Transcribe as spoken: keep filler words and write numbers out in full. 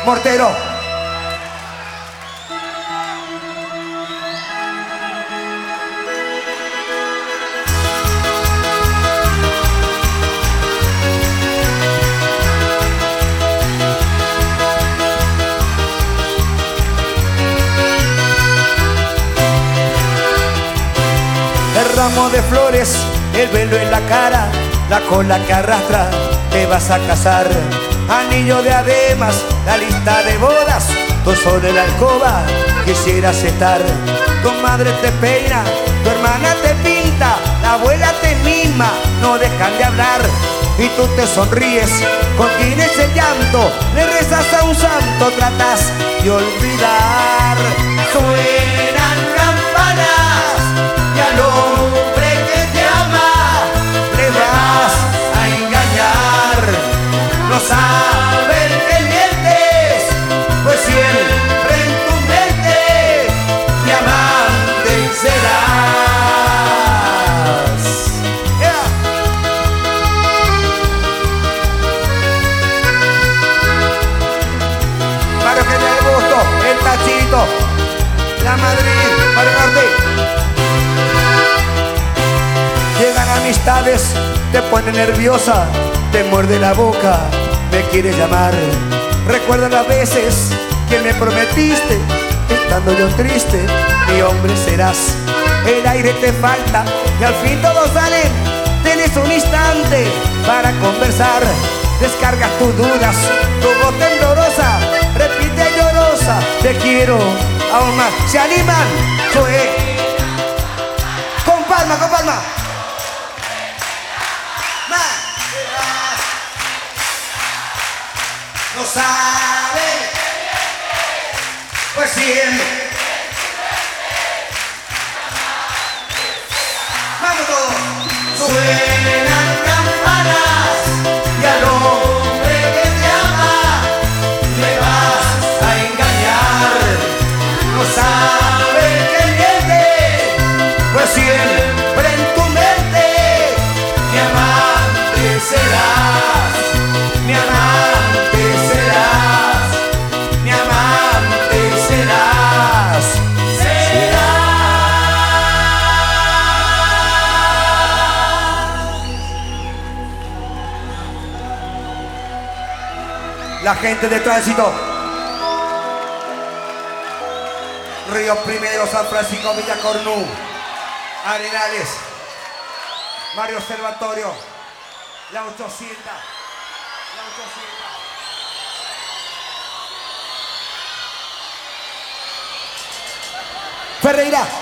Mortero. El ramo de flores, el velo en la cara, la cola que arrastra, te vas a casar. Anillo de ademas, la lista de bodas, tú solo en la alcoba quisieras estar. Tu madre te peina, tu hermana te pinta, la abuela te mima, no dejan de hablar. Y tú te sonríes, contienes el llanto, le rezas a un santo, tratas de olvidar. Suenan campanas y al hombre que te ama le vas a engañar. No saben que mientes, pues siempre en tu mente mi amante serás. Yeah. Para que te dé gusto, el Tachito, la Madrid, para el norte. Llegan amistades, te pone nerviosa, te muerde la boca, me quieres llamar. Recuerda las veces que me prometiste, estando yo triste, mi hombre serás. El aire te falta y al fin todo sale. Tienes un instante para conversar. Descargas tus dudas, tu voz temblorosa repite llorosa, te quiero aún más. ¿Se animan? Sue. Con palma, con palma. No sabe, pues siempre. Vamos todos. Suenan campanas y al hombre que te ama le vas a engañar. No sabe que miente, pues siempre en tu mente mi amante serás, mi amante serás, mi amante serás, serás. La gente de Tránsito, Río Primero, San Francisco, Villa Cornú, Arenales, Mario Observatorio, la ochocientos, la ochocientos. Ferreira.